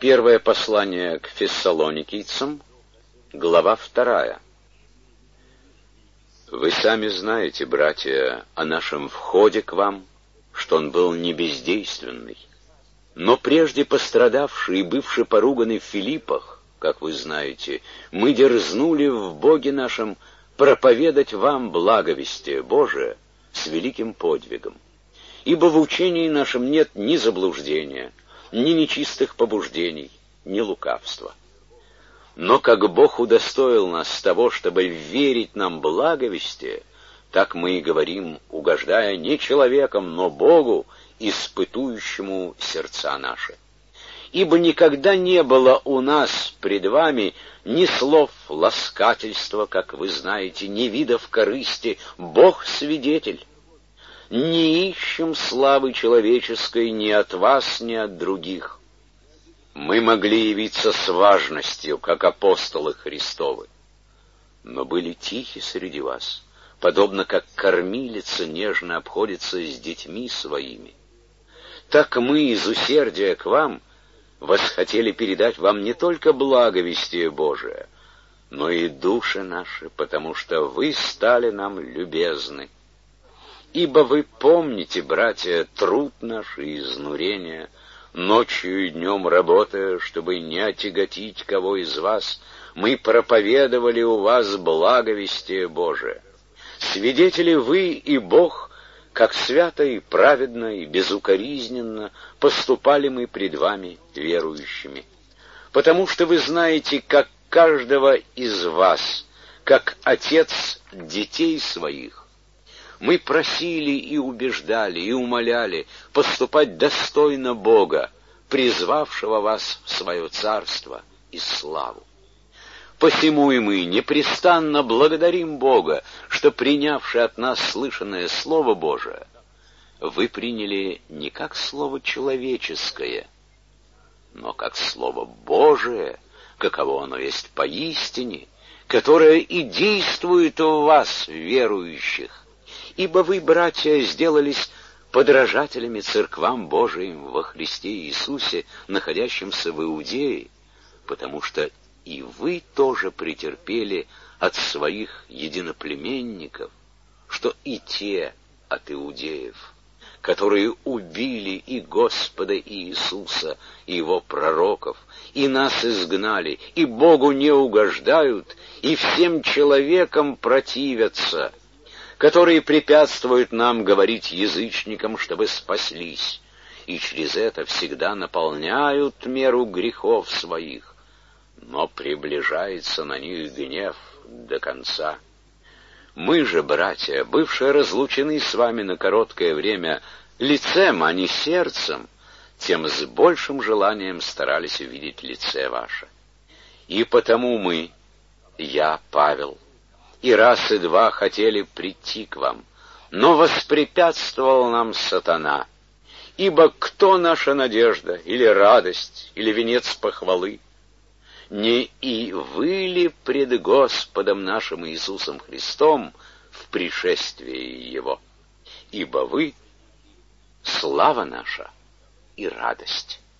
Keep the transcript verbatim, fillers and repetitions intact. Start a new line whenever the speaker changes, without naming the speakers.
Первое послание к фессалоникийцам, глава вторая. Вы сами знаете, братья, о нашем входе к вам, что он был не бездейственный, но прежде пострадавший и бывший поруганный в Филиппах, как вы знаете, мы дерзнули в Боге нашем проповедать вам благовестие Божие с великим подвигом. Ибо в учении нашем нет ни заблуждения, ни нечистых побуждений, ни лукавства. Но как Бог удостоил нас того, чтобы верить нам благовестие, так мы и говорим, угождая не человеком, но Богу, испытующему сердца наши. Ибо никогда не было у нас пред вами ни слов ласкательства, как вы знаете, ни видов корысти, Бог свидетель. Не ищем славы человеческой ни от вас, ни от других. Мы могли явиться с важностью, как апостолы Христовы, но были тихи среди вас, подобно как кормилица нежно обходится с детьми своими. Так мы из усердия к вам восхотели передать вам не только благовестие Божие, но и души наши, потому что вы стали нам любезны. Ибо вы помните, братья, труд наш и изнурение, ночью и днем работая, чтобы не отяготить кого из вас, мы проповедовали у вас благовестие Божие. Свидетели вы и Бог, как свято и праведно и безукоризненно поступали мы пред вами верующими. Потому что вы знаете, как каждого из вас, как отец детей своих, мы просили и убеждали, и умоляли поступать достойно Бога, призвавшего вас в свое царство и славу. Посему и мы непрестанно благодарим Бога, что, принявши от нас слышанное Слово Божие, вы приняли не как слово человеческое, но как Слово Божие, каково оно есть поистине, которое и действует в вас, верующих. Ибо вы, братья, сделались подражателями церквам Божиим во Христе Иисусе, находящимся в Иудее, потому что и вы тоже претерпели от своих единоплеменников, что и те от иудеев, которые убили и Господа Иисуса, и Его пророков, и нас изгнали, и Богу не угождают, и всем человекам противятся, которые препятствуют нам говорить язычникам, чтобы спаслись, и через это всегда наполняют меру грехов своих, но приближается на них гнев до конца. Мы же, братья, бывшие разлучены с вами на короткое время лицем, а не сердцем, тем с большим желанием старались увидеть лице ваше. И потому мы, я, Павел, и раз и два хотели прийти к вам, но воспрепятствовал нам сатана. Ибо кто наша надежда, или радость, или венец похвалы? Не и вы ли пред Господом нашим Иисусом Христом в пришествии Его? Ибо вы — слава наша и радость.